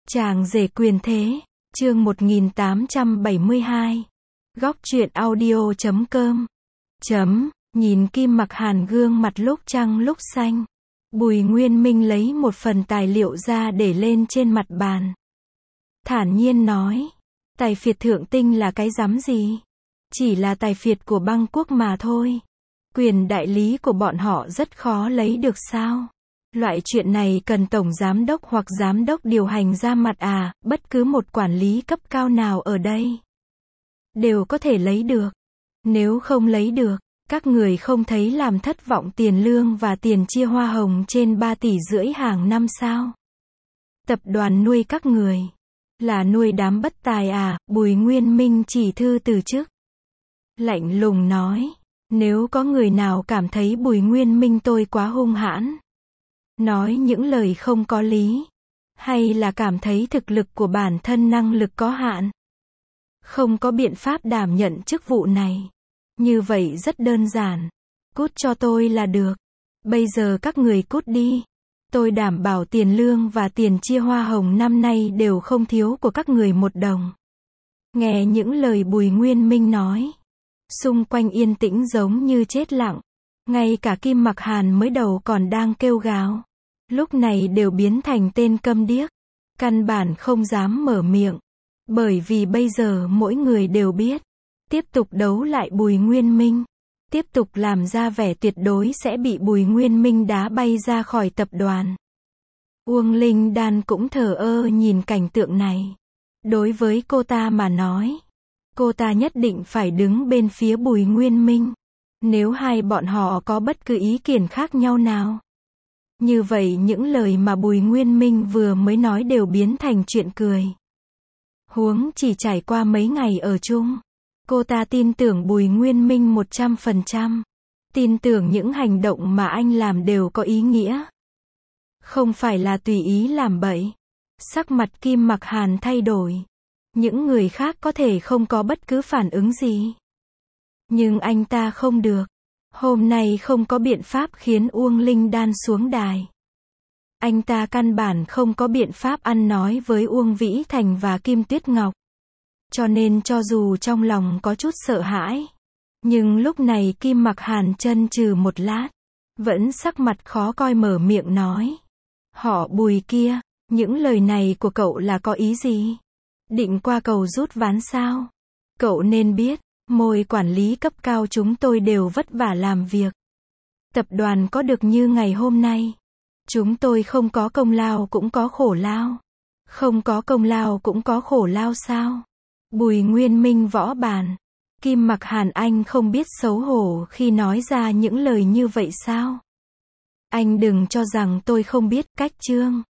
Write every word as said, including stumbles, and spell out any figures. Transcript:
Chàng rể quyền thế, chương một nghìn tám trăm bảy mươi hai. Góc truyện audio chấm com. Chấm, nhìn Kim Mặc Hàn gương mặt lúc trắng lúc xanh. Bùi Nguyên Minh lấy một phần tài liệu ra để lên trên mặt bàn. Thản nhiên nói, tài phiệt thượng tinh là cái rắm gì? Chỉ là tài phiệt của băng quốc mà thôi. Quyền đại lý của bọn họ rất khó lấy được sao? Loại chuyện này cần tổng giám đốc hoặc giám đốc điều hành ra mặt à, bất cứ một quản lý cấp cao nào ở đây đều có thể lấy được. Nếu không lấy được, các người không thấy làm thất vọng tiền lương và tiền chia hoa hồng trên ba tỷ rưỡi hàng năm sao? Tập đoàn nuôi các người là nuôi đám bất tài à? Bùi Nguyên Minh chỉ thư từ chức. Lạnh lùng nói, nếu có người nào cảm thấy Bùi Nguyên Minh tôi quá hung hãn, nói những lời không có lý, hay là cảm thấy thực lực của bản thân năng lực có hạn, không có biện pháp đảm nhận chức vụ này, như vậy rất đơn giản, cút cho tôi là được. Bây giờ các người cút đi. Tôi đảm bảo tiền lương và tiền chia hoa hồng năm nay đều không thiếu của các người một đồng. Nghe những lời Bùi Nguyên Minh nói, xung quanh yên tĩnh giống như chết lặng. Ngay cả Kim Mặc Hàn mới đầu còn đang kêu gào, lúc này đều biến thành tên câm điếc, căn bản không dám mở miệng. Bởi vì bây giờ mỗi người đều biết, tiếp tục đấu lại Bùi Nguyên Minh, tiếp tục làm ra vẻ tuyệt đối sẽ bị Bùi Nguyên Minh đá bay ra khỏi tập đoàn. Uông Linh Đan cũng thờ ơ nhìn cảnh tượng này. Đối với cô ta mà nói, cô ta nhất định phải đứng bên phía Bùi Nguyên Minh. Nếu hai bọn họ có bất cứ ý kiến khác nhau nào, như vậy những lời mà Bùi Nguyên Minh vừa mới nói đều biến thành chuyện cười. Huống chỉ trải qua mấy ngày ở chung, cô ta tin tưởng Bùi Nguyên Minh một trăm phần trăm. Tin tưởng những hành động mà anh làm đều có ý nghĩa, không phải là tùy ý làm bậy. Sắc mặt Kim Mặc Hàn thay đổi. Những người khác có thể không có bất cứ phản ứng gì, nhưng anh ta không được. Hôm nay không có biện pháp khiến Uông Linh Đan xuống đài. Anh ta căn bản không có biện pháp ăn nói với Uông Vĩ Thành và Kim Tuyết Ngọc. Cho nên cho dù trong lòng có chút sợ hãi, nhưng lúc này Kim Mặc Hàn chân trừ một lát, vẫn sắc mặt khó coi mở miệng nói, họ Bùi kia, những lời này của cậu là có ý gì? Định qua cầu rút ván sao? Cậu nên biết, mỗi quản lý cấp cao chúng tôi đều vất vả làm việc. Tập đoàn có được như ngày hôm nay, chúng tôi không có công lao cũng có khổ lao. Không có công lao cũng có khổ lao sao? Bùi Nguyên Minh võ bàn. Kim Mặc Hàn, anh không biết xấu hổ khi nói ra những lời như vậy sao? Anh đừng cho rằng tôi không biết cách chương.